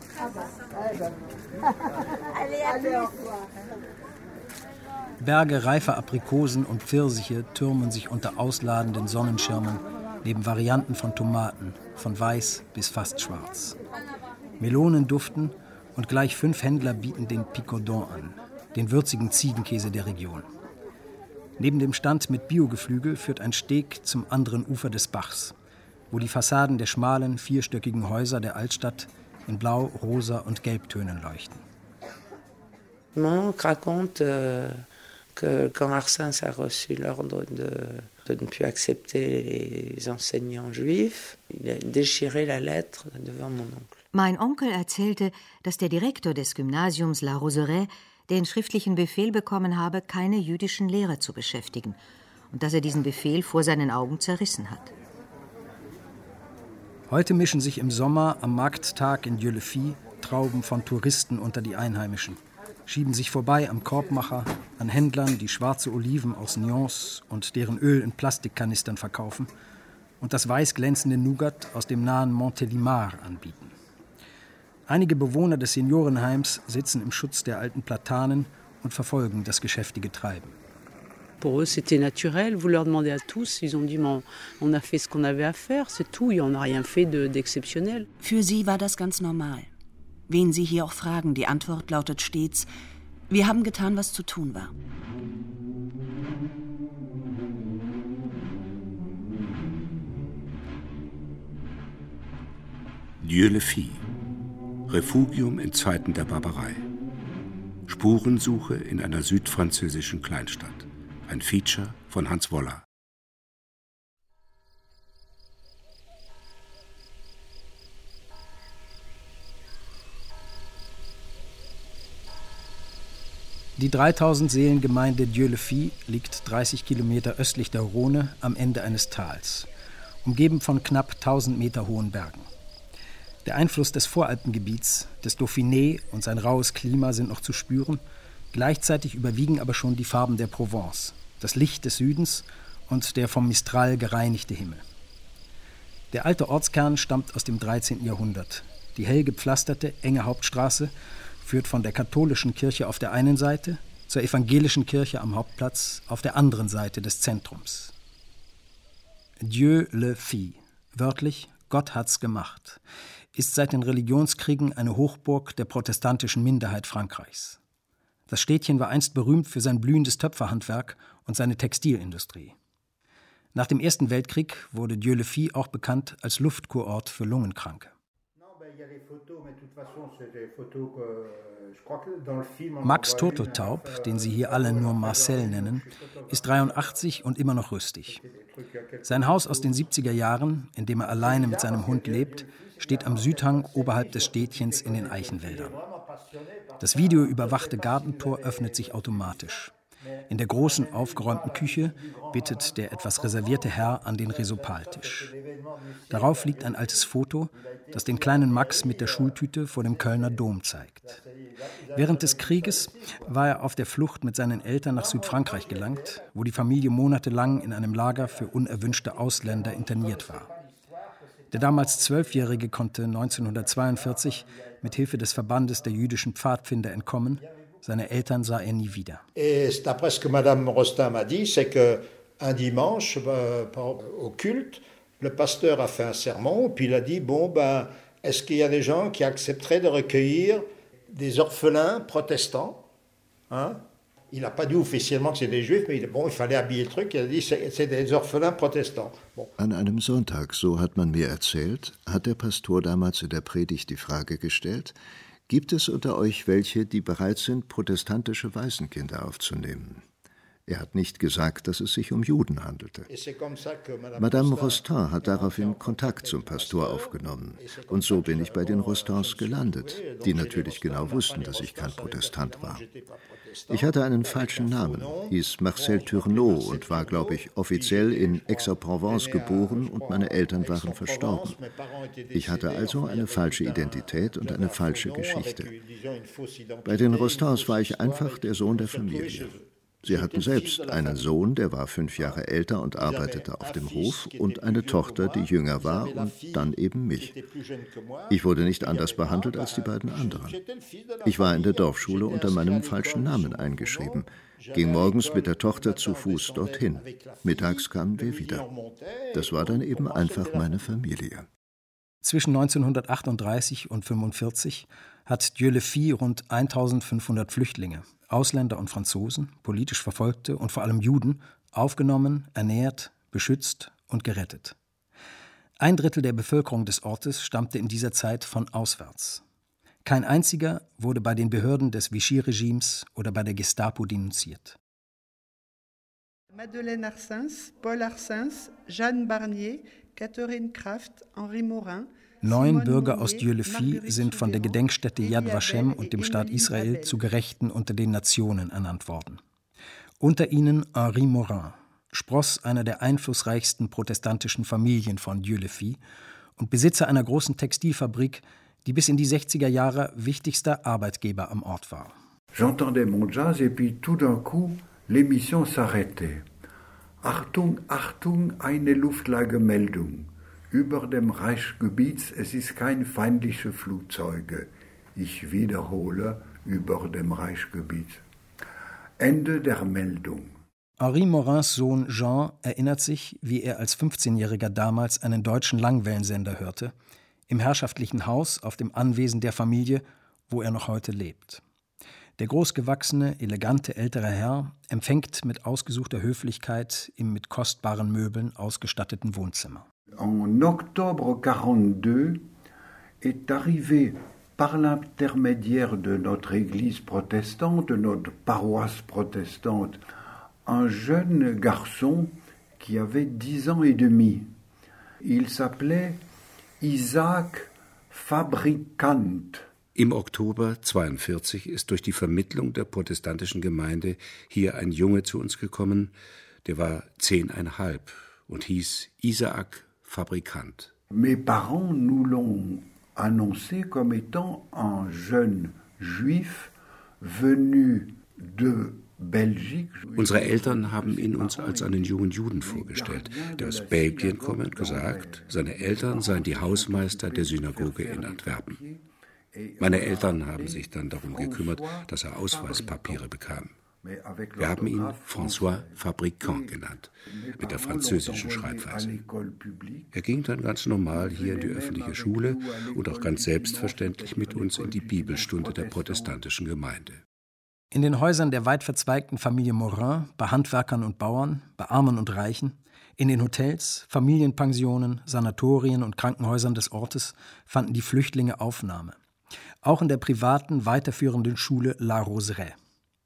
Berge reifer Aprikosen und Pfirsiche türmen sich unter ausladenden Sonnenschirmen neben Varianten von Tomaten, von weiß bis fast schwarz. Melonen duften und gleich 5 Händler bieten den Picodon an, den würzigen Ziegenkäse der Region. Neben dem Stand mit Biogeflügel führt ein Steg zum anderen Ufer des Bachs, wo die Fassaden der schmalen, 4-stöckigen Häuser der Altstadt in Blau-, Rosa- und Gelbtönen leuchten. Monk raconte que quand Arsens a reçu l'ordre de ne plus accepter les enseignants juifs, il a déchiré la lettre devant mon oncle. Mein Onkel erzählte, dass der Direktor des Gymnasiums La Roseraie den schriftlichen Befehl bekommen habe, keine jüdischen Lehrer zu beschäftigen und dass er diesen Befehl vor seinen Augen zerrissen hat. Heute mischen sich im Sommer am Markttag in Dieulefit Trauben von Touristen unter die Einheimischen, schieben sich vorbei am Korbmacher, an Händlern, die schwarze Oliven aus Nyons und deren Öl in Plastikkanistern verkaufen und das weiß glänzende Nougat aus dem nahen Montélimar anbieten. Einige Bewohner des Seniorenheims sitzen im Schutz der alten Platanen und verfolgen das geschäftige Treiben. Pour eux, c'était naturel. Vous leur demandez à tous, ils ont dit, on a fait ce qu'on avait à faire, c'est tout, on n'a rien fait d'exceptionnel. Für sie war das ganz normal. Wen Sie hier auch fragen, die Antwort lautet stets, wir haben getan, was zu tun war. Dieulefit. Refugium in Zeiten der Barbarei. Spurensuche in einer südfranzösischen Kleinstadt. Ein Feature von Hans Woller. Die 3000-Seelen-Gemeinde Dieulefit liegt 30 Kilometer östlich der Rhône am Ende eines Tals, umgeben von knapp 1000 Meter hohen Bergen. Der Einfluss des Voralpengebiets, des Dauphiné und sein raues Klima sind noch zu spüren, gleichzeitig überwiegen aber schon die Farben der Provence, das Licht des Südens und der vom Mistral gereinigte Himmel. Der alte Ortskern stammt aus dem 13. Jahrhundert. Die hell gepflasterte, enge Hauptstraße führt von der katholischen Kirche auf der einen Seite zur evangelischen Kirche am Hauptplatz auf der anderen Seite des Zentrums. Dieu le fit, wörtlich Gott hat's gemacht, ist seit den Religionskriegen eine Hochburg der protestantischen Minderheit Frankreichs. Das Städtchen war einst berühmt für sein blühendes Töpferhandwerk und seine Textilindustrie. Nach dem Ersten Weltkrieg wurde Dieulefit auch bekannt als Luftkurort für Lungenkranke. Max Turteltaub, den Sie hier alle nur Marcel nennen, ist 83 und immer noch rüstig. Sein Haus aus den 70er Jahren, in dem er alleine mit seinem Hund lebt, steht am Südhang oberhalb des Städtchens in den Eichenwäldern. Das videoüberwachte Gartentor öffnet sich automatisch. In der großen, aufgeräumten Küche bittet der etwas reservierte Herr an den Resopaltisch. Darauf liegt ein altes Foto, das den kleinen Max mit der Schultüte vor dem Kölner Dom zeigt. Während des Krieges war er auf der Flucht mit seinen Eltern nach Südfrankreich gelangt, wo die Familie monatelang in einem Lager für unerwünschte Ausländer interniert war. Der damals 12-Jährige konnte 1942 mit Hilfe des Verbandes der jüdischen Pfadfinder entkommen. Seine Eltern sah er nie wieder. Et d'après ce que Madame Rostin m'a dit, c'est que un dimanche au culte, le pasteur a fait un sermon, puis il a dit est-ce qu'il y a des gens qui accepteraient de recueillir des orphelins protestants, hein? Il n'a pas dit offiziellement que c'est des Juifs, mais il fallait habiller le truc. Il a dit c'est des orphelins protestants. Bon. An einem Sonntag, so hat man mir erzählt, hat der Pastor damals in der Predigt die Frage gestellt: Gibt es unter euch welche, die bereit sind, protestantische Waisenkinder aufzunehmen? Er hat nicht gesagt, dass es sich um Juden handelte. Madame Rostin hat daraufhin Kontakt zum Pastor aufgenommen. Und so bin ich bei den Rostins gelandet, die natürlich genau wussten, dass ich kein Protestant war. Ich hatte einen falschen Namen, hieß Marcel Tourneau und war, glaube ich, offiziell in Aix-en-Provence geboren und meine Eltern waren verstorben. Ich hatte also eine falsche Identität und eine falsche Geschichte. Bei den Rostins war ich einfach der Sohn der Familie. Sie hatten selbst einen Sohn, der war 5 Jahre älter und arbeitete auf dem Hof, und eine Tochter, die jünger war, und dann eben mich. Ich wurde nicht anders behandelt als die beiden anderen. Ich war in der Dorfschule unter meinem falschen Namen eingeschrieben, ging morgens mit der Tochter zu Fuß dorthin. Mittags kamen wir wieder. Das war dann eben einfach meine Familie. Zwischen 1938 und 1945 hat Dieu le Fils rund 1500 Flüchtlinge, Ausländer und Franzosen, politisch Verfolgte und vor allem Juden, aufgenommen, ernährt, beschützt und gerettet. 1/3 der Bevölkerung des Ortes stammte in dieser Zeit von auswärts. Kein einziger wurde bei den Behörden des Vichy-Regimes oder bei der Gestapo denunziert. Madeleine Arsens, Paul Arsens, Jeanne Barnier, Catherine Kraft, Henri Morin. 9 Bürger aus Dieu le Fils sind von der Gedenkstätte Yad Vashem und dem Staat Israel zu Gerechten unter den Nationen ernannt worden. Unter ihnen Henri Morin, Spross einer der einflussreichsten protestantischen Familien von Dieu le Fils und Besitzer einer großen Textilfabrik, die bis in die 60er Jahre wichtigster Arbeitgeber am Ort war. J'entendais mon jazz et puis tout d'un coup l'émission s'arrêtait. Achtung, Achtung, eine Luftlagemeldung. Über dem Reichsgebiet, es ist kein feindliche Flugzeuge. Ich wiederhole, über dem Reichsgebiet. Ende der Meldung. Henri Morins Sohn Jean erinnert sich, wie er als 15-Jähriger damals einen deutschen Langwellensender hörte, im herrschaftlichen Haus auf dem Anwesen der Familie, wo er noch heute lebt. Der großgewachsene, elegante ältere Herr empfängt mit ausgesuchter Höflichkeit im mit kostbaren Möbeln ausgestatteten Wohnzimmer. En octobre 1942 est arrivé par l'intermédiaire de notre église protestante, de notre paroisse protestante, un jeune garçon qui avait 10 ans et demi. Il s'appelait Isaac Fabrikant. Im Oktober 1942 ist durch die Vermittlung der protestantischen Gemeinde hier ein Junge zu uns gekommen, der war 10,5 und hieß Isaac Fabrikant. Mes parents nous l'ont annoncé comme étant un jeune juif venu de Belgique. Unsere Eltern haben ihn uns als einen jungen Juden vorgestellt, der aus Belgien komme und gesagt, seine Eltern seien die Hausmeister der Synagoge in Antwerpen. Meine Eltern haben sich dann darum gekümmert, dass er Ausweispapiere bekam. Wir haben ihn François Fabrikant genannt, mit der französischen Schreibweise. Er ging dann ganz normal hier in die öffentliche Schule und auch ganz selbstverständlich mit uns in die Bibelstunde der protestantischen Gemeinde. In den Häusern der weit verzweigten Familie Morin, bei Handwerkern und Bauern, bei Armen und Reichen, in den Hotels, Familienpensionen, Sanatorien und Krankenhäusern des Ortes fanden die Flüchtlinge Aufnahme. Auch in der privaten, weiterführenden Schule La Roseraie.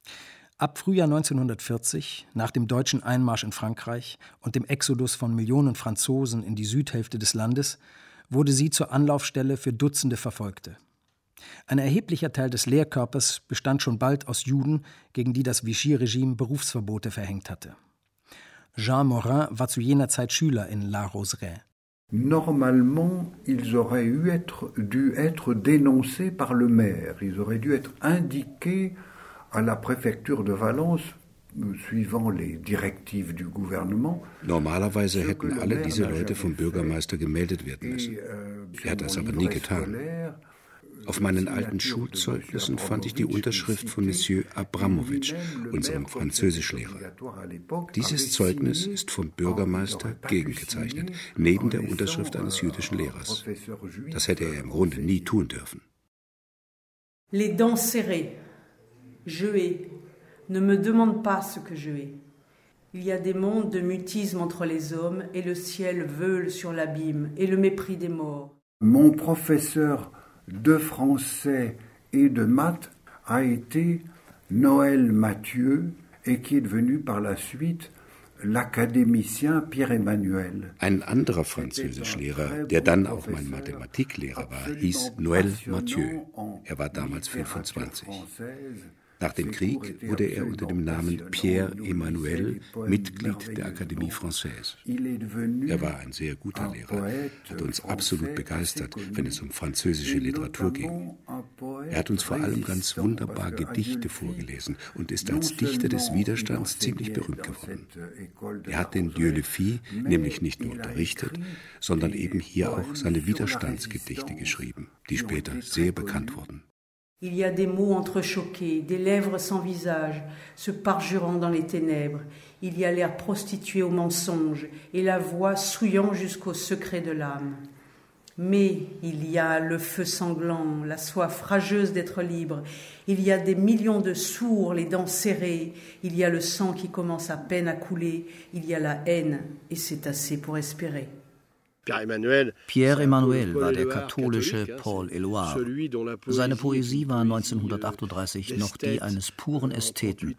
Ab Frühjahr 1940, nach dem deutschen Einmarsch in Frankreich und dem Exodus von Millionen Franzosen in die Südhälfte des Landes, wurde sie zur Anlaufstelle für Dutzende Verfolgte. Ein erheblicher Teil des Lehrkörpers bestand schon bald aus Juden, gegen die das Vichy-Regime Berufsverbote verhängt hatte. Jean Morin war zu jener Zeit Schüler in La Roseraie. Normalement, ils auraient dû être dénoncés par le maire. Ils auraient dû être indiqués à la préfecture de Valence, suivant les directives du gouvernement. Normalerweise hätten alle diese Leute vom Bürgermeister gemeldet werden müssen. Er hat das aber nie getan. Auf meinen alten Schulzeugnissen fand ich die Unterschrift von Monsieur Abramowitsch, unserem Französischlehrer. Dieses Zeugnis ist vom Bürgermeister gegengezeichnet, neben der Unterschrift eines jüdischen Lehrers. Das hätte er im Grunde nie tun dürfen. Les dents serrées. Je hais. Ne me demande pas ce que je hais. Il y a des mondes de mutisme entre les hommes et le ciel veule sur l'abîme et le mépris des morts. Mon professeur de français et de maths a été Noël Mathieu et qui est devenu par la suite l'académicien Pierre-Emmanuel. Ein anderer Französischlehrer, der dann auch mein Mathematiklehrer war, hieß Noël Mathieu. Er war damals 25. Nach dem Krieg wurde er unter dem Namen Pierre Emmanuel Mitglied der Akademie Française. Er war ein sehr guter Lehrer, hat uns absolut begeistert, wenn es um französische Literatur ging. Er hat uns vor allem ganz wunderbar Gedichte vorgelesen und ist als Dichter des Widerstands ziemlich berühmt geworden. Er hat den Dieu le fit nämlich nicht nur unterrichtet, sondern eben hier auch seine Widerstandsgedichte geschrieben, die später sehr bekannt wurden. Il y a des mots entrechoqués, des lèvres sans visage, se parjurant dans les ténèbres. Il y a l'air prostitué au mensonge et la voix souillant jusqu'au secret de l'âme. Mais il y a le feu sanglant, la soif rageuse d'être libre. Il y a des millions de sourds, les dents serrées. Il y a le sang qui commence à peine à couler. Il y a la haine et c'est assez pour espérer. Pierre Emmanuel war der katholische Paul Éluard. Seine Poesie war 1938 noch die eines puren Ästheten.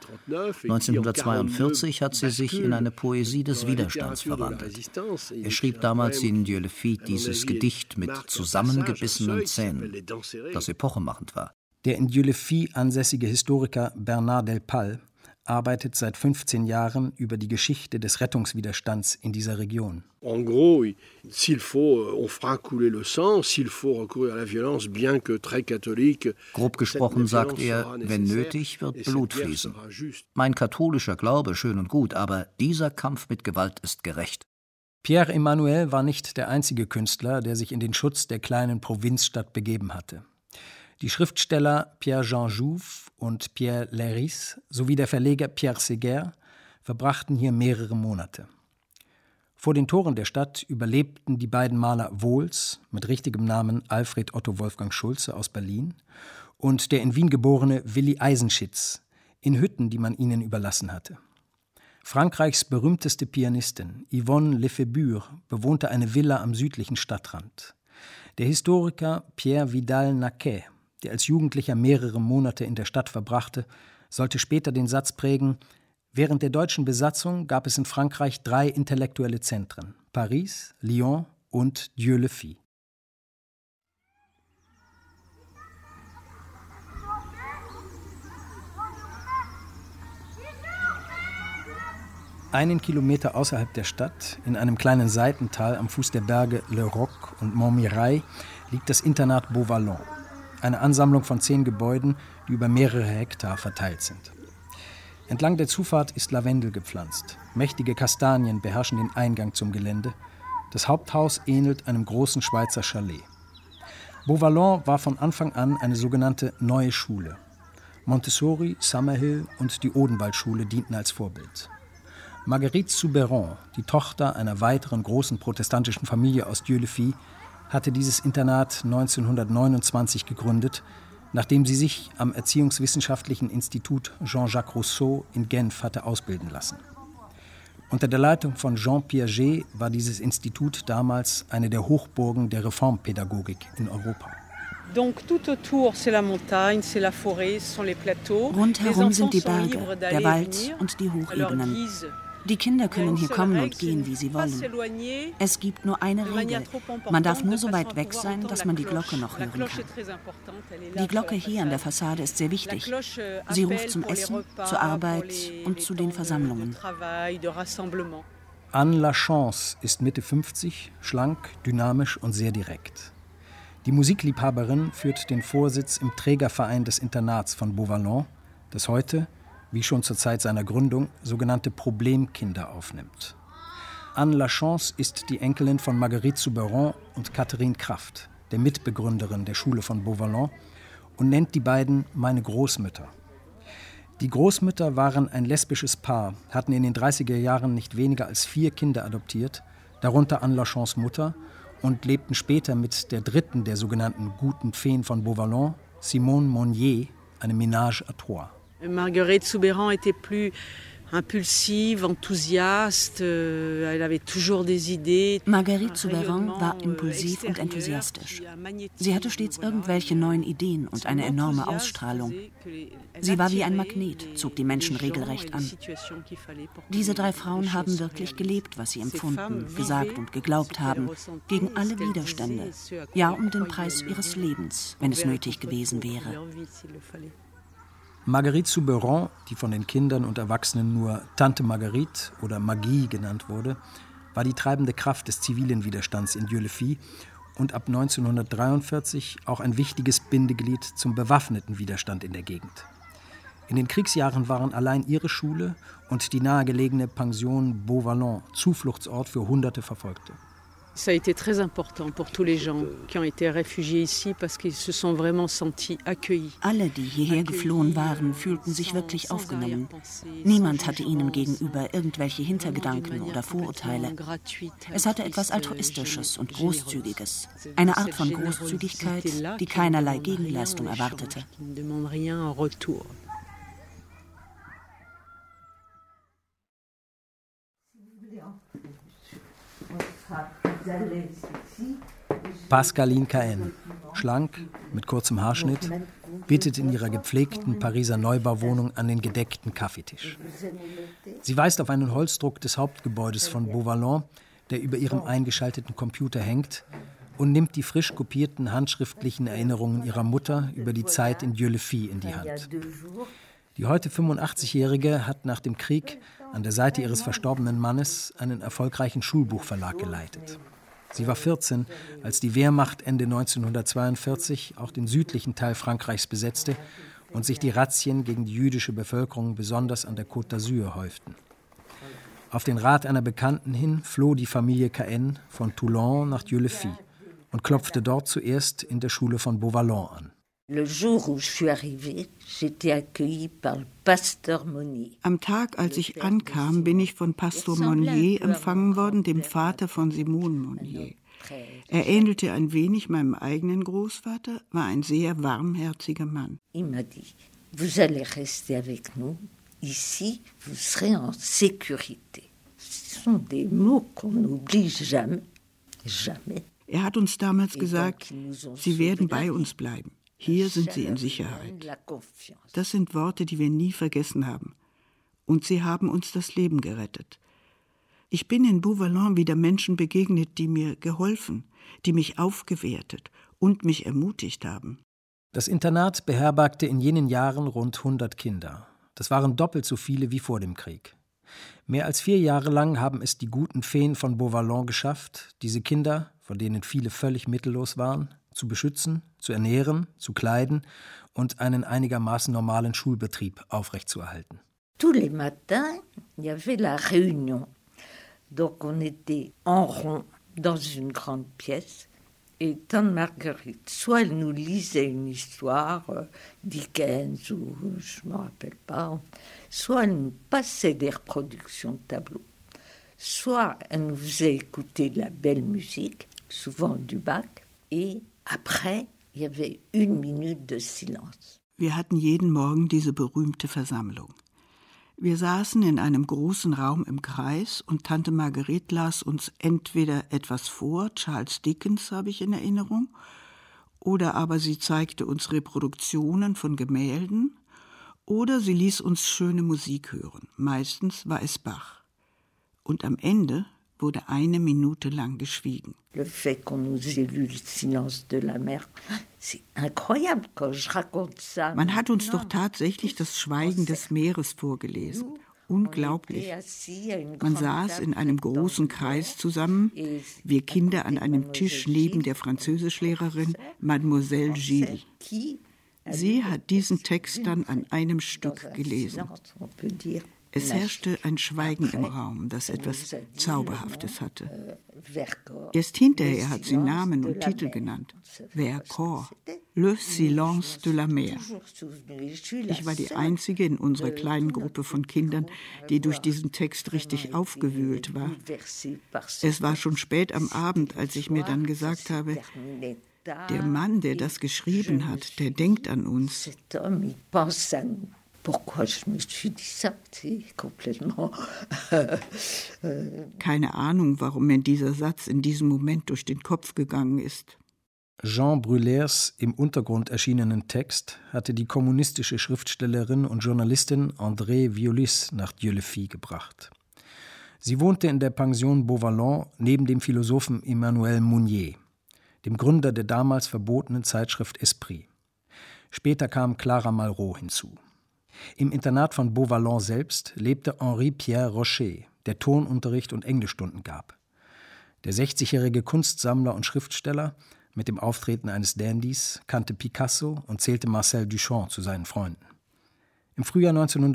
1942 hat sie sich in eine Poesie des Widerstands verwandelt. Er schrieb damals in Dieu le fit dieses Gedicht mit zusammengebissenen Zähnen, das epochemachend war. Der in Dieu le fit ansässige Historiker Bernard Delpal arbeitet seit 15 Jahren über die Geschichte des Rettungswiderstands in dieser Region. En gros, s'il faut, on fera couler le sang, s'il faut recourir à la violence, bien que très catholique. Grob gesprochen sagt er, wenn nötig, wird Blut fließen. Mein katholischer Glaube, schön und gut, aber dieser Kampf mit Gewalt ist gerecht. Pierre Emmanuel war nicht der einzige Künstler, der sich in den Schutz der kleinen Provinzstadt begeben hatte. Die Schriftsteller Pierre-Jean Jouve und Pierre Léris sowie der Verleger Pierre Séguer verbrachten hier mehrere Monate. Vor den Toren der Stadt überlebten die beiden Maler Wohls, mit richtigem Namen Alfred Otto Wolfgang Schulze aus Berlin, und der in Wien geborene Willi Eisenschitz in Hütten, die man ihnen überlassen hatte. Frankreichs berühmteste Pianistin Yvonne Lefébure bewohnte eine Villa am südlichen Stadtrand. Der Historiker Pierre Vidal-Naquet, der als Jugendlicher mehrere Monate in der Stadt verbrachte, sollte später den Satz prägen: Während der deutschen Besatzung gab es in Frankreich 3 intellektuelle Zentren: Paris, Lyon und Dieu le fit. Einen Kilometer außerhalb der Stadt, in einem kleinen Seitental am Fuß der Berge Le Roc und Montmirail, liegt das Internat Beauvallon, eine Ansammlung von 10 Gebäuden, die über mehrere Hektar verteilt sind. Entlang der Zufahrt ist Lavendel gepflanzt. Mächtige Kastanien beherrschen den Eingang zum Gelände. Das Haupthaus ähnelt einem großen Schweizer Chalet. Beauvallon war von Anfang an eine sogenannte Neue Schule. Montessori, Summerhill und die Odenwaldschule dienten als Vorbild. Marguerite Souberon, die Tochter einer weiteren großen protestantischen Familie aus Dieu le fit, hatte dieses Internat 1929 gegründet, nachdem sie sich am Erziehungswissenschaftlichen Institut Jean-Jacques Rousseau in Genf hatte ausbilden lassen. Unter der Leitung von Jean Piaget war dieses Institut damals eine der Hochburgen der Reformpädagogik in Europa. Rundherum sind die Berge, der Wald und die Hochebenen. Die Kinder können hier kommen und gehen, wie sie wollen. Es gibt nur eine Regel. Man darf nur so weit weg sein, dass man die Glocke noch hören kann. Die Glocke hier an der Fassade ist sehr wichtig. Sie ruft zum Essen, zur Arbeit und zu den Versammlungen. Anne Lachance ist Mitte 50, schlank, dynamisch und sehr direkt. Die Musikliebhaberin führt den Vorsitz im Trägerverein des Internats von Beauvallon, das heute, wie schon zur Zeit seiner Gründung, sogenannte Problemkinder aufnimmt. Anne Lachance ist die Enkelin von Marguerite Souberon und Catherine Kraft, der Mitbegründerin der Schule von Beauvallon, und nennt die beiden meine Großmütter. Die Großmütter waren ein lesbisches Paar, hatten in den 30er Jahren nicht weniger als 4 Kinder adoptiert, darunter Anne Lachances Mutter, und lebten später mit der dritten der sogenannten guten Feen von Beauvallon, Simone Monnier, eine Ménage à 3. Marguerite Souberon était plus impulsive, enthousiaste, elle avait toujours des idées. Marguerite Souberon war impulsiv und enthusiastisch. Sie hatte stets irgendwelche neuen Ideen und eine enorme Ausstrahlung. Sie war wie ein Magnet, zog die Menschen regelrecht an. Diese 3 Frauen haben wirklich gelebt, was sie empfunden, gesagt und geglaubt haben, gegen alle Widerstände, ja um den Preis ihres Lebens, wenn es nötig gewesen wäre. Marguerite Souberon, die von den Kindern und Erwachsenen nur Tante Marguerite oder Magie genannt wurde, war die treibende Kraft des zivilen Widerstands in Dieulefit und ab 1943 auch ein wichtiges Bindeglied zum bewaffneten Widerstand in der Gegend. In den Kriegsjahren waren allein ihre Schule und die nahegelegene Pension Beauvallon Zufluchtsort für hunderte Verfolgte. Ça a été très important pour tous les gens qui ont été réfugiés ici parce qu'ils se sont vraiment sentis accueillis. Alle, die hierher geflohen waren, fühlten sich wirklich aufgenommen. Niemand hatte ihnen gegenüber irgendwelche Hintergedanken oder Vorurteile. Es hatte etwas Altruistisches und Großzügiges. Eine Art von Großzügigkeit, die keinerlei Gegenleistung erwartete. Pascaline Cahen, schlank, mit kurzem Haarschnitt, bittet in ihrer gepflegten Pariser Neubauwohnung an den gedeckten Kaffeetisch. Sie weist auf einen Holzdruck des Hauptgebäudes von Beauvallon, der über ihrem eingeschalteten Computer hängt, und nimmt die frisch kopierten handschriftlichen Erinnerungen ihrer Mutter über die Zeit in Dieulefit in die Hand. Die heute 85-Jährige hat nach dem Krieg an der Seite ihres verstorbenen Mannes einen erfolgreichen Schulbuchverlag geleitet. Sie war 14, als die Wehrmacht Ende 1942 auch den südlichen Teil Frankreichs besetzte und sich die Razzien gegen die jüdische Bevölkerung besonders an der Côte d'Azur häuften. Auf den Rat einer Bekannten hin floh die Familie Cahen von Toulon nach Dieulefit und klopfte dort zuerst in der Schule von Beauvallon an. Am Tag, als ich ankam, bin ich von Pastor Monnier empfangen worden, dem Vater von Simone Monnier. Er ähnelte ein wenig meinem eigenen Großvater, war ein sehr warmherziger Mann. Vous allez rester avec nous. Ici, vous serez en sécurité. Ce sont des mots qu'on n'oublie jamais. Jamais. Er hat uns damals gesagt, Sie werden bei uns bleiben. Hier sind Sie in Sicherheit. Das sind Worte, die wir nie vergessen haben. Und sie haben uns das Leben gerettet. Ich bin in Beauvallon wieder Menschen begegnet, die mir geholfen, die mich aufgewertet und mich ermutigt haben. Das Internat beherbergte in jenen Jahren rund 100 Kinder. Das waren doppelt so viele wie vor dem Krieg. Mehr als 4 Jahre lang haben es die guten Feen von Beauvallon geschafft, diese Kinder, von denen viele völlig mittellos waren, zu beschützen, zu ernähren, zu kleiden und einen einigermaßen normalen Schulbetrieb aufrechtzuerhalten. Tous les matins, il y avait la réunion. Donc on était en rond dans une grande pièce. Et Tante Marguerite, soit elle nous lisait une histoire, Dickens ou je ne me rappelle pas, soit elle nous passait des reproductions de tableaux, soit elle nous faisait écouter de la belle musique, souvent du Bach, et après, il y avait 1 minute de silence. Wir hatten jeden Morgen diese berühmte Versammlung. Wir saßen in einem großen Raum im Kreis und Tante Marguerite las uns entweder etwas vor, Charles Dickens habe ich in Erinnerung, oder aber sie zeigte uns Reproduktionen von Gemälden, oder sie ließ uns schöne Musik hören. Meistens war es Bach. Und am Ende wurde 1 Minute lang geschwiegen. Le fait qu'on nous ait lu le silence de la mer, c'est incroyable quand je raconte ça. Man hat uns doch tatsächlich das Schweigen des Meeres vorgelesen. Unglaublich. Man saß in einem großen Kreis zusammen, wir Kinder an einem Tisch neben der Französischlehrerin Mademoiselle Gilles. Sie hat diesen Text dann an einem Stück gelesen. Es herrschte ein Schweigen im Raum, das etwas Zauberhaftes hatte. Erst hinterher hat sie Namen und Titel genannt. Vercors, Le silence de la mer. Ich war die Einzige in unserer kleinen Gruppe von Kindern, die durch diesen Text richtig aufgewühlt war. Es war schon spät am Abend, als ich mir dann gesagt habe, der Mann, der das geschrieben hat, der denkt an uns. Keine Ahnung, warum mir dieser Satz in diesem Moment durch den Kopf gegangen ist. Jean Brulers im Untergrund erschienenen Text hatte die kommunistische Schriftstellerin und Journalistin Andrée Violis nach Dieulefit gebracht. Sie wohnte in der Pension Beauvallon neben dem Philosophen Emmanuel Mounier, dem Gründer der damals verbotenen Zeitschrift Esprit. Später kam Clara Malraux hinzu. Im Internat von Beauvallon selbst lebte Henri-Pierre Rocher, der Turnunterricht und Englischstunden gab. Der 60-jährige Kunstsammler und Schriftsteller, mit dem Auftreten eines Dandys, kannte Picasso und zählte Marcel Duchamp zu seinen Freunden. Im Frühjahr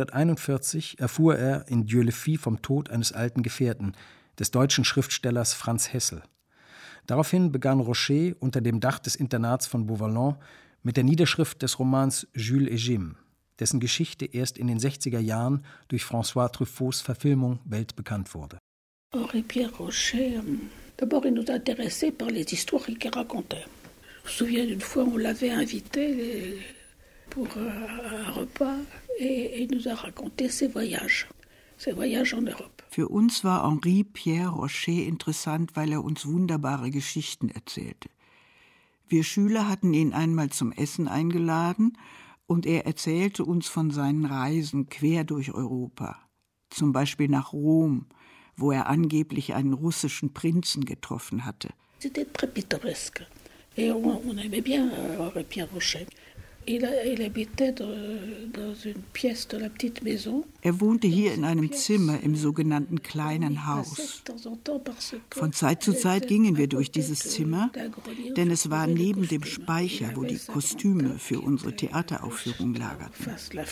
1941 erfuhr er in Dieulefit vom Tod eines alten Gefährten, des deutschen Schriftstellers Franz Hessel. Daraufhin begann Rocher unter dem Dach des Internats von Beauvallon mit der Niederschrift des Romans Jules et Jim, dessen Geschichte erst in den 60er Jahren durch François Truffauts Verfilmung weltbekannt wurde. Henri-Pierre Rocher, d'abord il nous intéressait par les histoires qu'il racontait. Je me souviens d'une fois, on l'avait invité pour un repas et il nous a raconté ses voyages en Europe. Für uns war Henri-Pierre Rocher interessant, weil er uns wunderbare Geschichten erzählte. Wir Schüler hatten ihn einmal zum Essen eingeladen und er erzählte uns von seinen Reisen quer durch Europa. Zum Beispiel nach Rom, wo er angeblich einen russischen Prinzen getroffen hatte. C'était très pittoresque. Et on aimait bien Henri-Pierre Rocher. Il habitait dans une pièce de la petite maison. Er wohnte hier in einem Zimmer im sogenannten kleinen Haus. Von Zeit zu Zeit gingen wir durch dieses Zimmer, denn es war neben dem Speicher, wo die Kostüme für unsere Theateraufführung lagerten.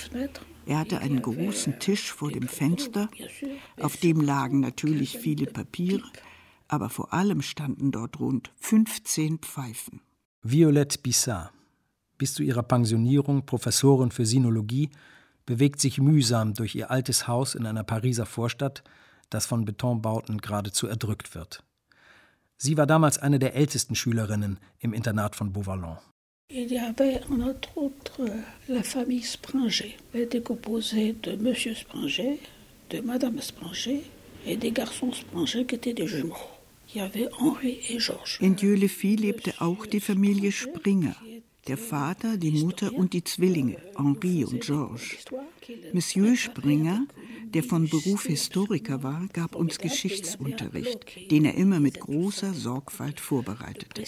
Er hatte einen großen Tisch vor dem Fenster, auf dem lagen natürlich viele Papiere, aber vor allem standen dort rund 15 Pfeifen. Violette Bissat, bis zu ihrer Pensionierung Professorin für Sinologie, bewegt sich mühsam durch ihr altes Haus in einer Pariser Vorstadt, das von Betonbauten geradezu erdrückt wird. Sie war damals eine der ältesten Schülerinnen im Internat von Beauvallon. Il y avait entre autres la famille Springer. Elle était composée de Monsieur Springer, de Madame Springer et des garçons Springer qui étaient des jumeaux. Il y avait Henri et Georges. In Dieulefit lebte auch die Familie Springer. Der Vater, die Mutter und die Zwillinge, Henri und Georges. Monsieur Springer, der von Beruf Historiker war, gab uns Geschichtsunterricht, den er immer mit großer Sorgfalt vorbereitete.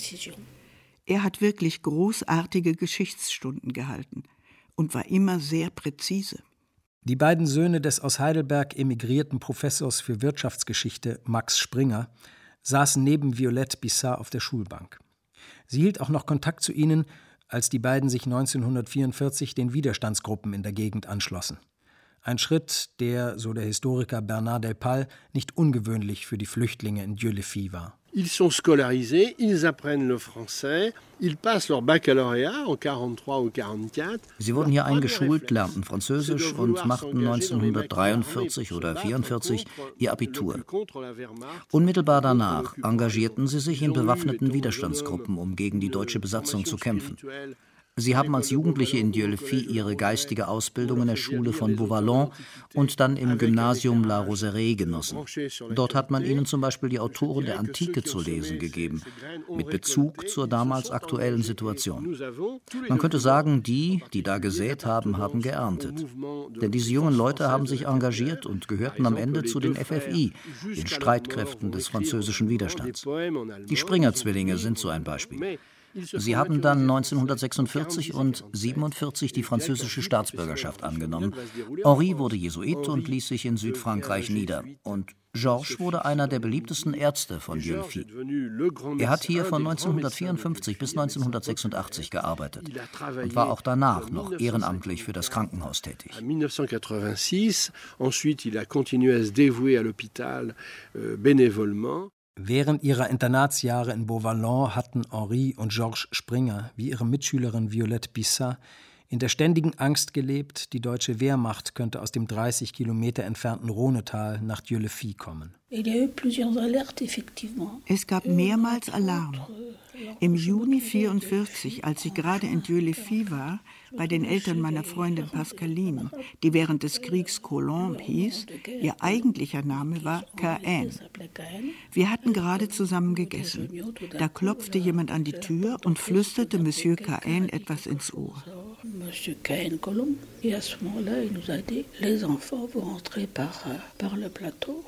Er hat wirklich großartige Geschichtsstunden gehalten und war immer sehr präzise. Die beiden Söhne des aus Heidelberg emigrierten Professors für Wirtschaftsgeschichte Max Springer saßen neben Violette Bissat auf der Schulbank. Sie hielt auch noch Kontakt zu ihnen, als die beiden sich 1944 den Widerstandsgruppen in der Gegend anschlossen. Ein Schritt, der, so der Historiker Bernard Delpal, nicht ungewöhnlich für die Flüchtlinge in Dieulefit war. Ils sont scolarisés, ils apprennent le français, ils passent leur baccalauréat en 43 ou 44. Sie wurden hier eingeschult, lernten Französisch und machten 1943 oder 1944 ihr Abitur. Unmittelbar danach engagierten sie sich in bewaffneten Widerstandsgruppen, um gegen die deutsche Besatzung zu kämpfen. Sie haben als Jugendliche in Dieulefit ihre geistige Ausbildung in der Schule von Beauvallon und dann im Gymnasium La Roseraie genossen. Dort hat man ihnen zum Beispiel die Autoren der Antike zu lesen gegeben, mit Bezug zur damals aktuellen Situation. Man könnte sagen, die da gesät haben, haben geerntet. Denn diese jungen Leute haben sich engagiert und gehörten am Ende zu den FFI, den Streitkräften des französischen Widerstands. Die Springer-Zwillinge sind so ein Beispiel. Sie haben dann 1946 und 1947 die französische Staatsbürgerschaft angenommen. Henri wurde Jesuit und ließ sich in Südfrankreich nieder. Und Georges wurde einer der beliebtesten Ärzte von Dieulefit. Er hat hier von 1954 bis 1986 gearbeitet und war auch danach noch ehrenamtlich für das Krankenhaus tätig. 1986, ensuite il a continué à se dévouer à l'hôpital bénévolement. Während ihrer Internatsjahre in Beauvallon hatten Henri und Georges Springer, wie ihre Mitschülerin Violette Bissat, in der ständigen Angst gelebt, die deutsche Wehrmacht könnte aus dem 30 Kilometer entfernten Rhonetal nach Dieulefit kommen. Es gab mehrmals Alarm. Im Juni 1944, als ich gerade in Dieulefit war, bei den Eltern meiner Freundin Pascaline, die während des Kriegs Colombe hieß, ihr eigentlicher Name war Caen. Wir hatten gerade zusammen gegessen. Da klopfte jemand an die Tür und flüsterte Monsieur Caen etwas ins Ohr. Monsieur Caen Colombe. Et à ce moment-là, il nous a dit, les enfants, vous rentrez par le plateau.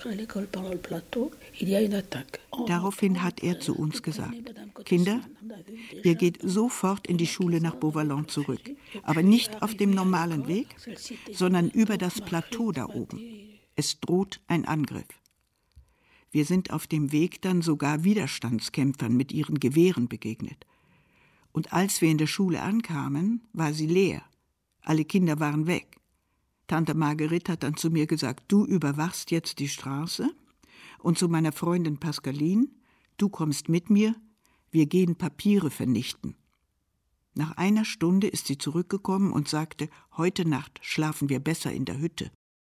Daraufhin hat er zu uns gesagt: Kinder, ihr geht sofort in die Schule nach Beauvallon zurück. Aber nicht auf dem normalen Weg, sondern über das Plateau da oben. Es droht ein Angriff. Wir sind auf dem Weg dann sogar Widerstandskämpfern mit ihren Gewehren begegnet. Und als wir in der Schule ankamen, war sie leer. Alle Kinder waren weg. Tante Marguerite hat dann zu mir gesagt, du überwachst jetzt die Straße, und zu meiner Freundin Pascaline, du kommst mit mir, wir gehen Papiere vernichten. Nach einer Stunde ist sie zurückgekommen und sagte, heute Nacht schlafen wir besser in der Hütte.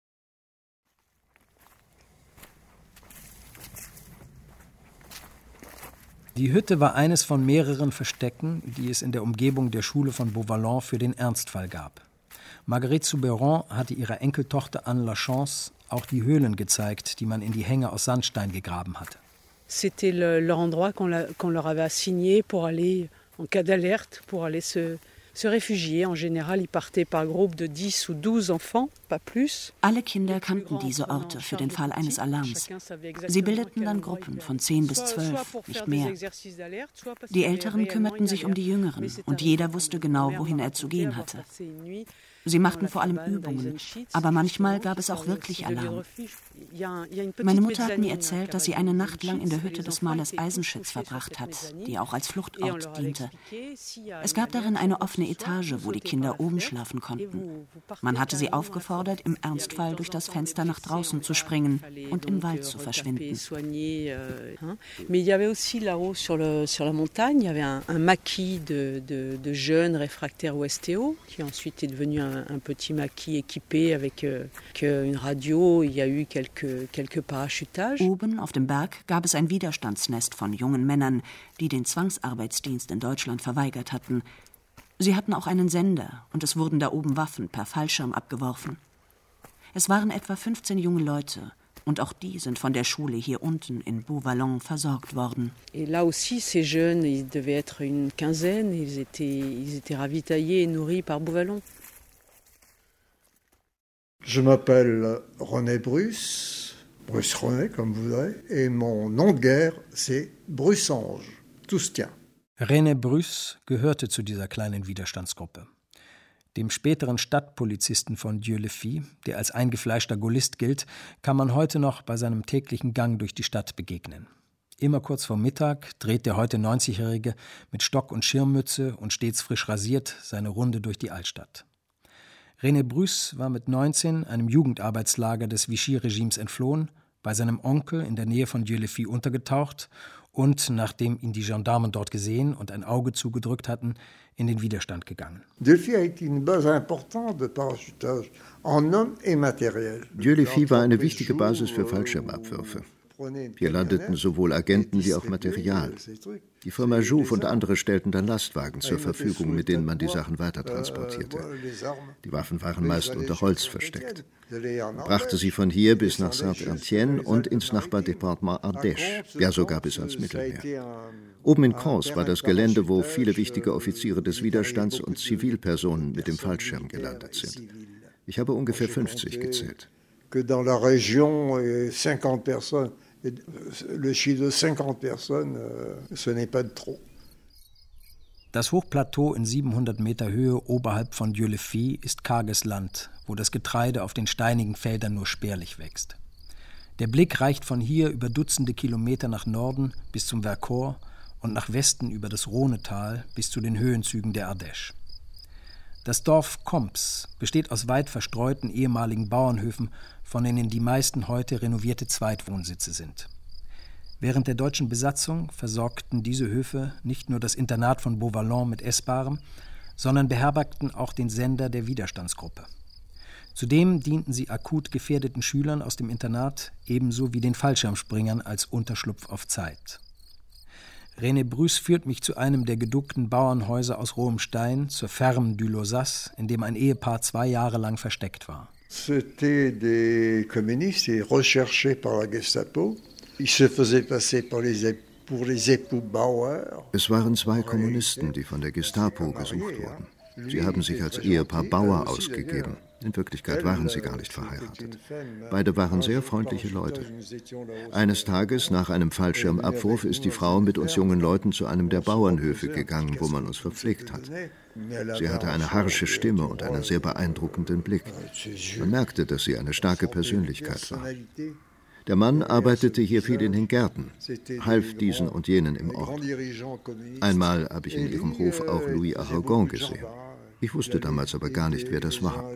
Die Hütte war eines von mehreren Verstecken, die es in der Umgebung der Schule von Beauvallon für den Ernstfall gab. Marguerite Soubeyrand hatte ihrer Enkeltochter Anne Lachance auch die Höhlen gezeigt, die man in die Hänge aus Sandstein gegraben hatte. C'était leur endroit qu'on leur avait assigné pour aller, en cas d'alerte, pour aller se réfugier. En général, ils partaient par groupe de 10 ou 12 enfants, pas plus. Alle Kinder kannten diese Orte für den Fall eines Alarms. Sie bildeten dann Gruppen von 10 bis 12, nicht mehr. Die Älteren kümmerten sich um die Jüngeren und jeder wusste genau, wohin er zu gehen hatte. Sie machten vor allem Übungen, aber manchmal gab es auch wirklich Alarm. Meine Mutter hat mir erzählt, dass sie eine Nacht lang in der Hütte des Malers Eisenschütz verbracht hat, die auch als Fluchtort diente. Es gab darin eine offene Etage, wo die Kinder oben schlafen konnten. Man hatte sie aufgefordert, im Ernstfall durch das Fenster nach draußen zu springen und im Wald zu verschwinden. Mais il y avait aussi là-haut sur la montagne, il y avait un maquis de jeunes réfractaires au STO, qui ensuite est devenu un petit maquis équipé avec une radio. Il y a eu quelques parachutages. Oben auf dem Berg gab es ein Widerstandsnest von jungen Männern, die den Zwangsarbeitsdienst in Deutschland verweigert hatten. Sie hatten auch einen Sender und es wurden da oben Waffen per Fallschirm abgeworfen. Es waren etwa 15 junge Leute. Und auch die sind von der Schule hier unten in Beauvallon versorgt worden. Et là aussi, ces jeunes, ils devaient être une quinzaine. Ils étaient ravitaillés et nourris par Beauvallon. Je m'appelle René Bruce René comme vous voudrez, et mon nom de guerre, c'est Brussange. Tout se tient. René Bruce gehörte zu dieser kleinen Widerstandsgruppe. Dem späteren Stadtpolizisten von Dieulefit, der als eingefleischter Gaullist gilt, kann man heute noch bei seinem täglichen Gang durch die Stadt begegnen. Immer kurz vor Mittag dreht der heute 90-Jährige mit Stock und Schirmmütze und stets frisch rasiert seine Runde durch die Altstadt. René Bruce war mit 19 einem Jugendarbeitslager des Vichy-Regimes entflohen, bei seinem Onkel in der Nähe von Dieulefit untergetaucht und, nachdem ihn die Gendarmen dort gesehen und ein Auge zugedrückt hatten, in den Widerstand gegangen. Dieulefit war eine wichtige Basis für Fallschirmabwürfe. Hier landeten sowohl Agenten wie auch Material. Die Firma Jouve und andere stellten dann Lastwagen zur Verfügung, mit denen man die Sachen weitertransportierte. Die Waffen waren meist unter Holz versteckt. Man brachte sie von hier bis nach Saint-Étienne und ins Nachbardepartement Ardèche, ja sogar bis ans Mittelmeer. Oben in Cons war das Gelände, wo viele wichtige Offiziere des Widerstands und Zivilpersonen mit dem Fallschirm gelandet sind. Ich habe ungefähr 50 gezählt. Le chiffre de 50 personnes, ce n'est pas de trop. Das Hochplateau in 700 Meter Höhe oberhalb von Dieulefit ist karges Land, wo das Getreide auf den steinigen Feldern nur spärlich wächst. Der Blick reicht von hier über Dutzende Kilometer nach Norden bis zum Vercors und nach Westen über das Rhonetal bis zu den Höhenzügen der Ardèche. Das Dorf Comps besteht aus weit verstreuten ehemaligen Bauernhöfen, von denen die meisten heute renovierte Zweitwohnsitze sind. Während der deutschen Besatzung versorgten diese Höfe nicht nur das Internat von Beauvallon mit Essbarem, sondern beherbergten auch den Sender der Widerstandsgruppe. Zudem dienten sie akut gefährdeten Schülern aus dem Internat ebenso wie den Fallschirmspringern als Unterschlupf auf Zeit. René Bruce führt mich zu einem der geduckten Bauernhäuser aus rohem Stein, zur Ferme du Losace, in dem ein Ehepaar 2 Jahre lang versteckt war. C'était des communistes recherchés par la Gestapo. Ils se faisaient passer pour les époux Bauer. Es waren 2 Kommunisten, die von der Gestapo gesucht wurden. Sie haben sich als Ehepaar Bauer ausgegeben. In Wirklichkeit waren sie gar nicht verheiratet. Beide waren sehr freundliche Leute. Eines Tages, nach einem Fallschirmabwurf, ist die Frau mit uns jungen Leuten zu einem der Bauernhöfe gegangen, wo man uns verpflegt hat. Sie hatte eine harsche Stimme und einen sehr beeindruckenden Blick. Man merkte, dass sie eine starke Persönlichkeit war. Der Mann arbeitete hier viel in den Gärten, half diesen und jenen im Ort. Einmal habe ich in ihrem Hof auch Louis Aragon gesehen. Ich wusste damals aber gar nicht, wer das war.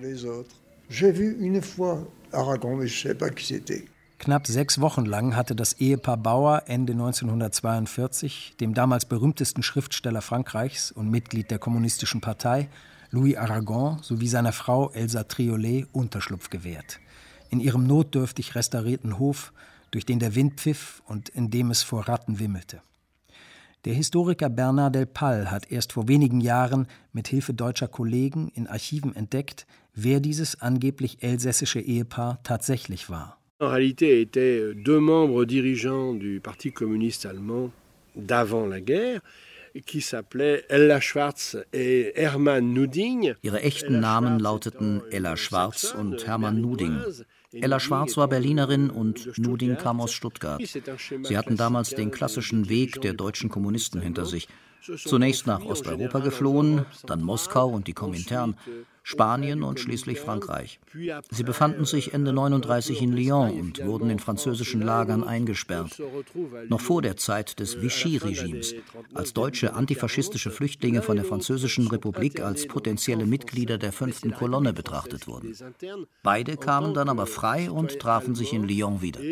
Knapp 6 Wochen lang hatte das Ehepaar Bauer Ende 1942 dem damals berühmtesten Schriftsteller Frankreichs und Mitglied der Kommunistischen Partei, Louis Aragon, sowie seiner Frau Elsa Triolet Unterschlupf gewährt. In ihrem notdürftig restaurierten Hof, durch den der Wind pfiff und in dem es vor Ratten wimmelte. Der Historiker Bernard Delpal hat erst vor wenigen Jahren mit Hilfe deutscher Kollegen in Archiven entdeckt, wer dieses angeblich elsässische Ehepaar tatsächlich war. En réalité étaient 2 membres dirigeants du Parti communiste allemand d'avant la guerre, qui s'appelaient Ella Schwarz et Hermann Nuding. Ihre echten Namen lauteten Ella Schwarz und Hermann Nuding. Ella Schwarz war Berlinerin und Nuding kam aus Stuttgart. Sie hatten damals den klassischen Weg der deutschen Kommunisten hinter sich. Zunächst nach Osteuropa geflohen, dann Moskau und die Komintern, Spanien und schließlich Frankreich. Sie befanden sich Ende 1939 in Lyon und wurden in französischen Lagern eingesperrt. Noch vor der Zeit des Vichy-Regimes, als deutsche antifaschistische Flüchtlinge von der Französischen Republik als potenzielle Mitglieder der 5. Kolonne betrachtet wurden. Beide kamen dann aber frei und trafen sich in Lyon wieder.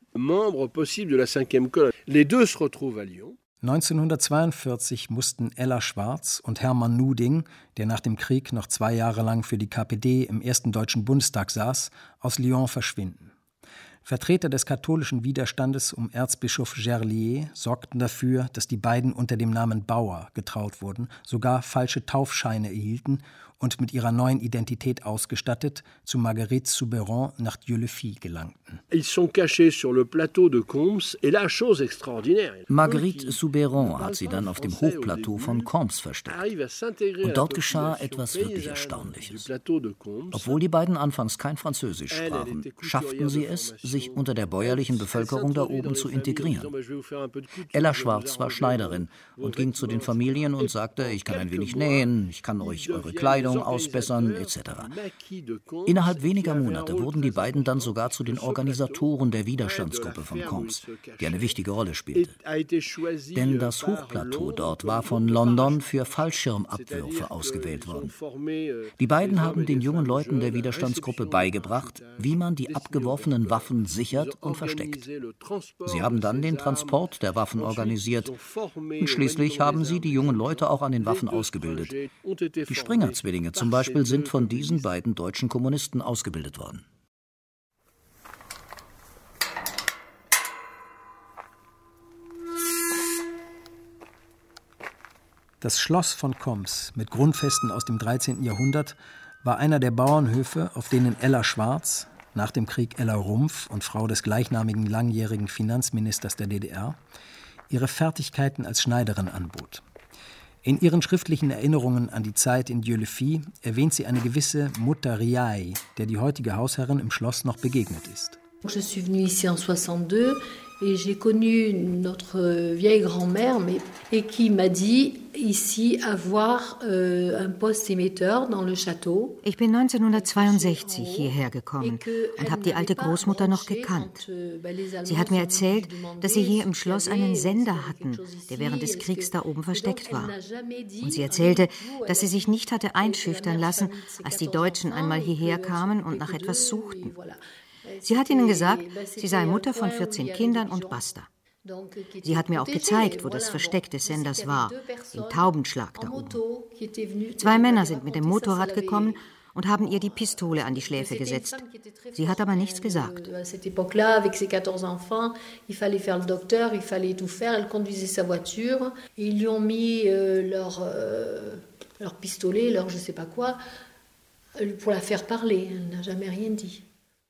1942 mussten Ella Schwarz und Hermann Nuding, der nach dem Krieg noch 2 Jahre lang für die KPD im 1. Deutschen Bundestag saß, aus Lyon verschwinden. Vertreter des katholischen Widerstandes um Erzbischof Gerlier sorgten dafür, dass die beiden unter dem Namen Bauer getraut wurden, sogar falsche Taufscheine erhielten und mit ihrer neuen Identität ausgestattet zu Marguerite Souberon nach Dieu-le-Fils gelangten. Marguerite Souberon hat sie dann auf dem Hochplateau von Combes versteckt. Und dort geschah etwas wirklich Erstaunliches. Obwohl die beiden anfangs kein Französisch sprachen, schafften sie es, sich unter der bäuerlichen Bevölkerung da oben zu integrieren. Ella Schwarz war Schneiderin und ging zu den Familien und sagte, ich kann ein wenig nähen, ich kann euch eure Kleidung ausbessern, etc. Innerhalb weniger Monate wurden die beiden dann sogar zu den Organisatoren der Widerstandsgruppe von Combes, die eine wichtige Rolle spielte. Denn das Hochplateau dort war von London für Fallschirmabwürfe ausgewählt worden. Die beiden haben den jungen Leuten der Widerstandsgruppe beigebracht, wie man die abgeworfenen Waffen sichert und versteckt. Sie haben dann den Transport der Waffen organisiert und schließlich haben sie die jungen Leute auch an den Waffen ausgebildet. Die Springer-Zwillinge zum Beispiel sind von diesen beiden deutschen Kommunisten ausgebildet worden. Das Schloss von Combes mit Grundfesten aus dem 13. Jahrhundert war einer der Bauernhöfe, auf denen Ella Schwarz, nach dem Krieg Ella Rumpf und Frau des gleichnamigen langjährigen Finanzministers der DDR, ihre Fertigkeiten als Schneiderin anbot. In ihren schriftlichen Erinnerungen an die Zeit in Dieu-le-Fils erwähnt sie eine gewisse Mutter Riaille, der die heutige Hausherrin im Schloss noch begegnet ist. Je suis venue ici en 62 et j'ai connu notre vieille grand-mère et qui m'a dit ici avoir un poste émetteur dans le château. Ich bin 1962 hierher gekommen und habe die alte Großmutter noch gekannt. Sie hat mir erzählt, dass sie hier im Schloss einen Sender hatten, der während des Kriegs da oben versteckt war. Und sie erzählte, dass sie sich nicht hatte einschüchtern lassen, als die Deutschen einmal hierher kamen und nach etwas suchten. Sie hat ihnen gesagt, sie sei Mutter von 14 Kindern und basta. Sie hat mir auch gezeigt, wo das Versteck des Senders war, im Taubenschlag da oben. 2 Männer sind mit dem Motorrad gekommen und haben ihr die Pistole an die Schläfe gesetzt. Sie hat aber nichts gesagt. À cette époque-là, avec ses 14 enfants, il fallait faire le docteur, il fallait tout faire. Elle conduisait sa voiture. Ils lui ont mis leur pistolet, leur je sais pas quoi, pour la faire parler. Elle n'a jamais rien dit.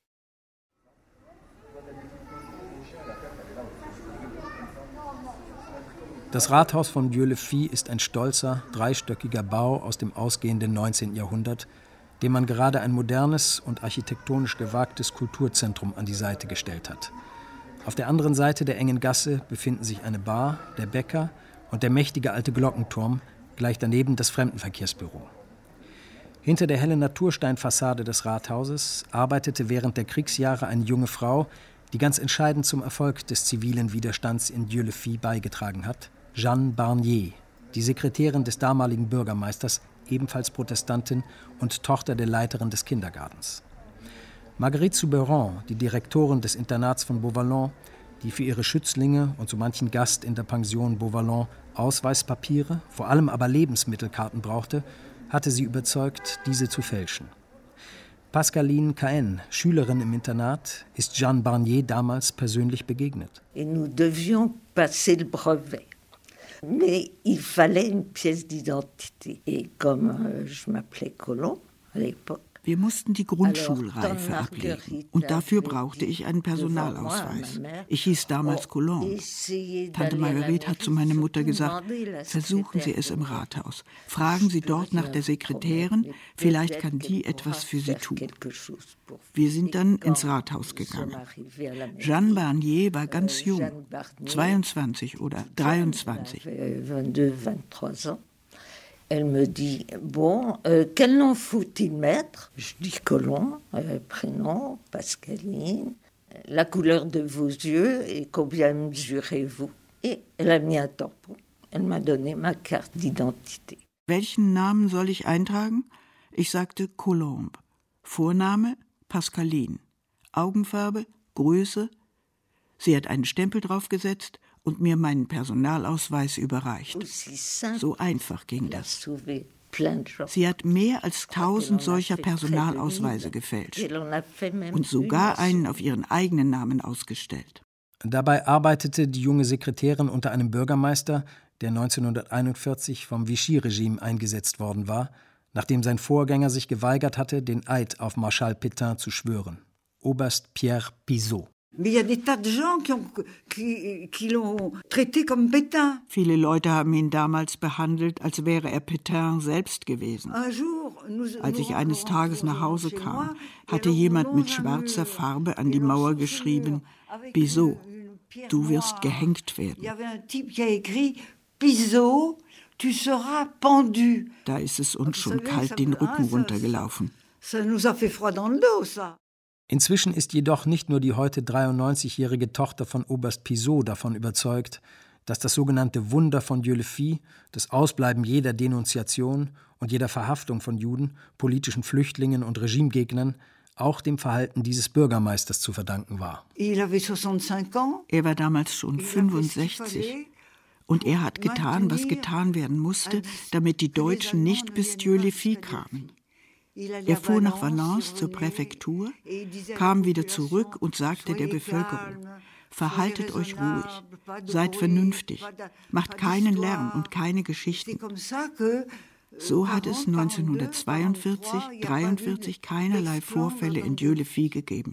Das Rathaus von Dieu-le-Fils ist ein stolzer, 3-stöckiger Bau aus dem ausgehenden 19. Jahrhundert, dem man gerade ein modernes und architektonisch gewagtes Kulturzentrum an die Seite gestellt hat. Auf der anderen Seite der engen Gasse befinden sich eine Bar, der Bäcker und der mächtige alte Glockenturm, gleich daneben das Fremdenverkehrsbüro. Hinter der hellen Natursteinfassade des Rathauses arbeitete während der Kriegsjahre eine junge Frau, die ganz entscheidend zum Erfolg des zivilen Widerstands in Dieulefit beigetragen hat, Jeanne Barnier, die Sekretärin des damaligen Bürgermeisters, ebenfalls Protestantin und Tochter der Leiterin des Kindergartens. Marguerite Souberan, die Direktorin des Internats von Beauvallon, die für ihre Schützlinge und so manchen Gast in der Pension Beauvallon Ausweispapiere, vor allem aber Lebensmittelkarten brauchte, hatte sie überzeugt, diese zu fälschen. Pascaline Cahen, Schülerin im Internat, ist Jeanne Barnier damals persönlich begegnet. Et nous devions passer le brevet. Mais il fallait une pièce d'identité. Et comme je m'appelais Colomb à l'époque, wir mussten die Grundschulreife ablegen und dafür brauchte ich einen Personalausweis. Ich hieß damals Colomb. Tante Marguerite hat zu meiner Mutter gesagt, versuchen Sie es im Rathaus. Fragen Sie dort nach der Sekretärin, vielleicht kann die etwas für Sie tun. Wir sind dann ins Rathaus gegangen. Jeanne Barnier war ganz jung, 22 oder 23. Elle me dit, bon, quel nom faut-il mettre? Je dis Colomb, prénom, Pascaline, la couleur de vos yeux et combien mesurez-vous? Et elle a mis un tampon. Elle m'a donné ma carte d'identité. Welchen Namen soll ich eintragen? Ich sagte Colomb. Vorname Pascaline. Augenfarbe, Größe. Sie hat einen Stempel draufgesetzt und mir meinen Personalausweis überreicht. So einfach ging das. Sie hat mehr als 1000 solcher Personalausweise gefälscht und sogar einen auf ihren eigenen Namen ausgestellt. Dabei arbeitete die junge Sekretärin unter einem Bürgermeister, der 1941 vom Vichy-Regime eingesetzt worden war, nachdem sein Vorgänger sich geweigert hatte, den Eid auf Marschall Pétain zu schwören. Oberst Pierre Pizot. Viele Leute haben ihn damals behandelt, als wäre er Pétain selbst gewesen. Als ich eines Tages nach Hause kam, hatte jemand mit schwarzer Farbe an die Mauer geschrieben, Pizot, du wirst gehängt werden. Da ist es uns schon kalt den Rücken runtergelaufen. Inzwischen ist jedoch nicht nur die heute 93-jährige Tochter von Oberst Pizot davon überzeugt, dass das sogenannte Wunder von Dieulefit, das Ausbleiben jeder Denunziation und jeder Verhaftung von Juden, politischen Flüchtlingen und Regimegegnern auch dem Verhalten dieses Bürgermeisters zu verdanken war. Er war damals schon 65 und er hat getan, was getan werden musste, damit die Deutschen nicht bis Dieulefit kamen. Er fuhr nach Valence zur Präfektur, kam wieder zurück und sagte der Bevölkerung, verhaltet euch ruhig, seid vernünftig, macht keinen Lärm und keine Geschichten. So hat es 1942-43 keinerlei Vorfälle in Dieulefit gegeben.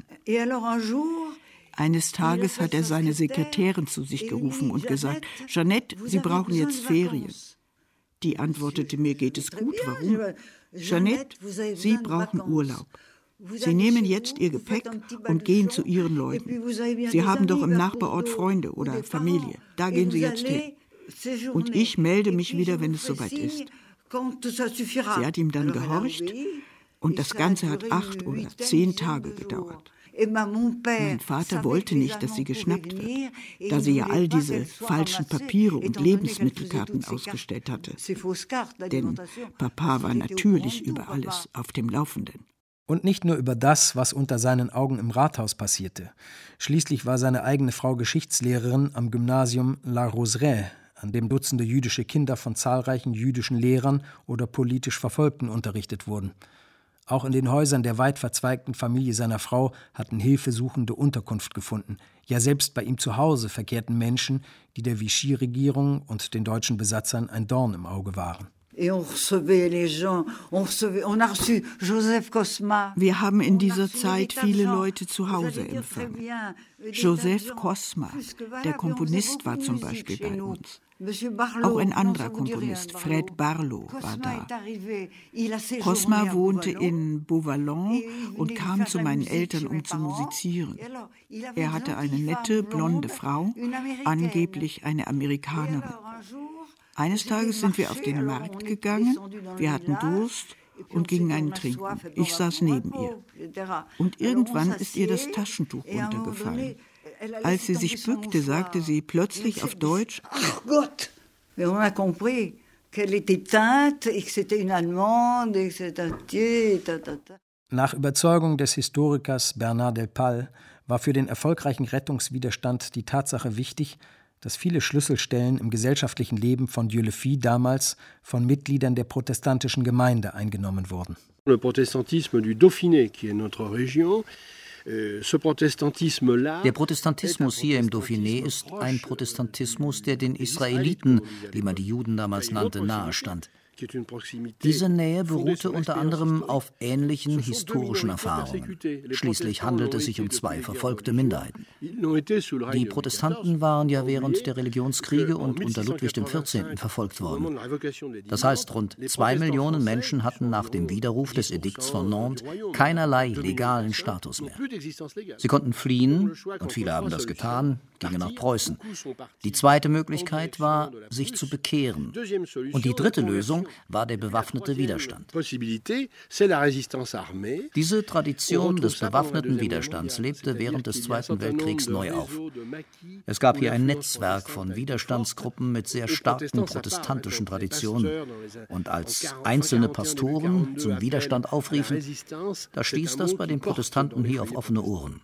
Eines Tages hat er seine Sekretärin zu sich gerufen und gesagt, Jeannette, Sie brauchen jetzt Ferien. Die antwortete, mir geht es gut, warum? Jeannette, Sie brauchen Urlaub. Sie nehmen jetzt Ihr Gepäck und gehen zu Ihren Leuten. Sie haben doch im Nachbarort Freunde oder Familie. Da gehen Sie jetzt hin. Und ich melde mich wieder, wenn es soweit ist. Sie hat ihm dann gehorcht und das Ganze hat 8 oder 10 Tage gedauert. Mein Vater wollte nicht, dass sie geschnappt wird, da sie ja all diese falschen Papiere und Lebensmittelkarten ausgestellt hatte. Denn Papa war natürlich über alles auf dem Laufenden. Und nicht nur über das, was unter seinen Augen im Rathaus passierte. Schließlich war seine eigene Frau Geschichtslehrerin am Gymnasium La Roseraie, an dem Dutzende jüdische Kinder von zahlreichen jüdischen Lehrern oder politisch Verfolgten unterrichtet wurden. Auch in den Häusern der weit verzweigten Familie seiner Frau hatten Hilfesuchende Unterkunft gefunden. Ja, selbst bei ihm zu Hause verkehrten Menschen, die der Vichy-Regierung und den deutschen Besatzern ein Dorn im Auge waren. Wir haben in dieser Zeit viele Leute zu Hause empfangen. Joseph Cosma, der Komponist, war zum Beispiel bei uns. Auch ein anderer Komponist, Fred Barlow, war da. Cosma wohnte in Beauvallon und kam zu meinen Eltern, um zu musizieren. Er hatte eine nette, blonde Frau, angeblich eine Amerikanerin. Eines Tages sind wir auf den Markt gegangen, wir hatten Durst und gingen einen trinken. Ich saß neben ihr. Und irgendwann ist ihr das Taschentuch runtergefallen. Als sie sich bückte, sagte sie plötzlich auf Deutsch: »Ach Gott, on a compris qu'elle était teinte et que c'était une Allemande et que c'était un tier, ta. Nach Überzeugung des Historikers Bernard Delpal war für den erfolgreichen Rettungswiderstand die Tatsache wichtig, dass viele Schlüsselstellen im gesellschaftlichen Leben von Dieulefit damals von Mitgliedern der protestantischen Gemeinde eingenommen wurden. Le protestantisme du Dauphiné, qui est notre région. Der Protestantismus hier im Dauphiné ist ein Protestantismus, der den Israeliten, wie man die Juden damals nannte, nahestand. Diese Nähe beruhte unter anderem auf ähnlichen historischen Erfahrungen. Schließlich handelt es sich um zwei verfolgte Minderheiten. Die Protestanten waren ja während der Religionskriege und unter Ludwig XIV. Verfolgt worden. Das heißt, rund 2 Millionen Menschen hatten nach dem Widerruf des Edikts von Nantes keinerlei legalen Status mehr. Sie konnten fliehen, und viele haben das getan, gingen nach Preußen. Die zweite Möglichkeit war, sich zu bekehren. Und die dritte Lösung war der bewaffnete Widerstand. Diese Tradition des bewaffneten Widerstands lebte während des Zweiten Weltkriegs neu auf. Es gab hier ein Netzwerk von Widerstandsgruppen mit sehr starken protestantischen Traditionen. Und als einzelne Pastoren zum Widerstand aufriefen, da stieß das bei den Protestanten hier auf offene Ohren.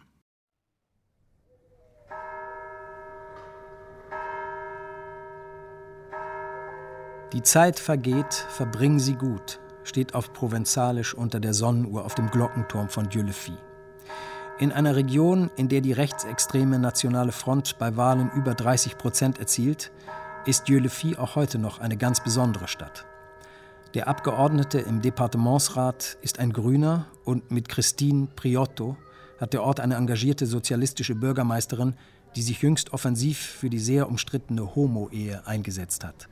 Die Zeit vergeht, verbring sie gut, steht auf Provenzalisch unter der Sonnenuhr auf dem Glockenturm von Dieulefit. In einer Region, in der die rechtsextreme Nationale Front bei Wahlen über 30% erzielt, ist Dieulefit auch heute noch eine ganz besondere Stadt. Der Abgeordnete im Departementsrat ist ein Grüner und mit Christine Priotto hat der Ort eine engagierte sozialistische Bürgermeisterin, die sich jüngst offensiv für die sehr umstrittene Homo-Ehe eingesetzt hat.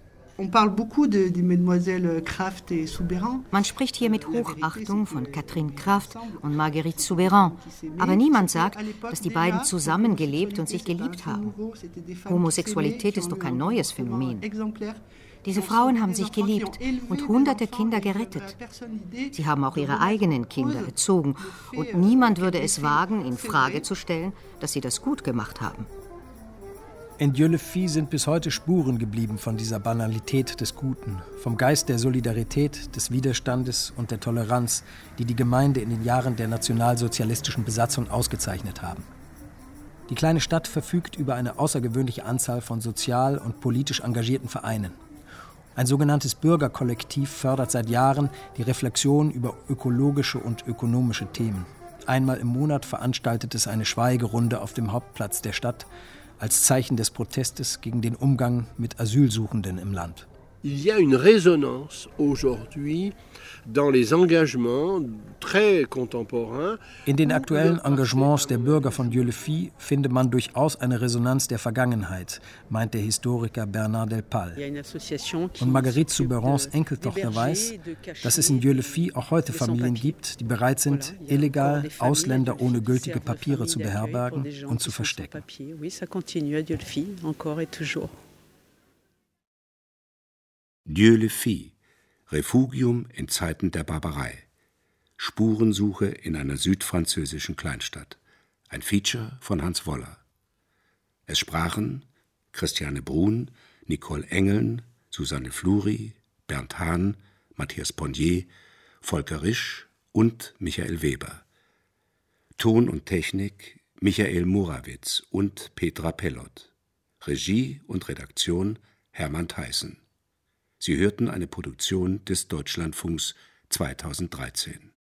Man spricht hier mit Hochachtung von Catherine Kraft und Marguerite Soubeyran, aber niemand sagt, dass die beiden zusammen gelebt und sich geliebt haben. Homosexualität ist doch kein neues Phänomen. Diese Frauen haben sich geliebt und hunderte Kinder gerettet. Sie haben auch ihre eigenen Kinder erzogen und niemand würde es wagen, in Frage zu stellen, dass sie das gut gemacht haben. In Dieulefit sind bis heute Spuren geblieben von dieser Banalität des Guten, vom Geist der Solidarität, des Widerstandes und der Toleranz, die die Gemeinde in den Jahren der nationalsozialistischen Besatzung ausgezeichnet haben. Die kleine Stadt verfügt über eine außergewöhnliche Anzahl von sozial und politisch engagierten Vereinen. Ein sogenanntes Bürgerkollektiv fördert seit Jahren die Reflexion über ökologische und ökonomische Themen. Einmal im Monat veranstaltet es eine Schweigerunde auf dem Hauptplatz der Stadt, als Zeichen des Protestes gegen den Umgang mit Asylsuchenden im Land. Il y a une résonance aujourd'hui dans les engagements très contemporains. In den aktuellen Engagements der Bürger von Dieulefit finde man durchaus eine Resonanz der Vergangenheit, meint der Historiker Bernard Delpal. Und Marguerite Soubeyrans Enkeltochter weiß, dass es in Dieulefit auch heute Familien gibt, die bereit sind, illegal Ausländer ohne gültige Papiere zu beherbergen und zu verstecken. Dieulefit, Refugium in Zeiten der Barbarei. Spurensuche in einer südfranzösischen Kleinstadt. Ein Feature von Hans Woller. Es sprachen Christiane Brun, Nicole Engeln, Susanne Fluri, Bernd Hahn, Matthias Ponnier, Volker Risch und Michael Weber. Ton und Technik Michael Morawitz und Petra Pellot. Regie und Redaktion Hermann Theissen. Sie hörten eine Produktion des Deutschlandfunks 2013.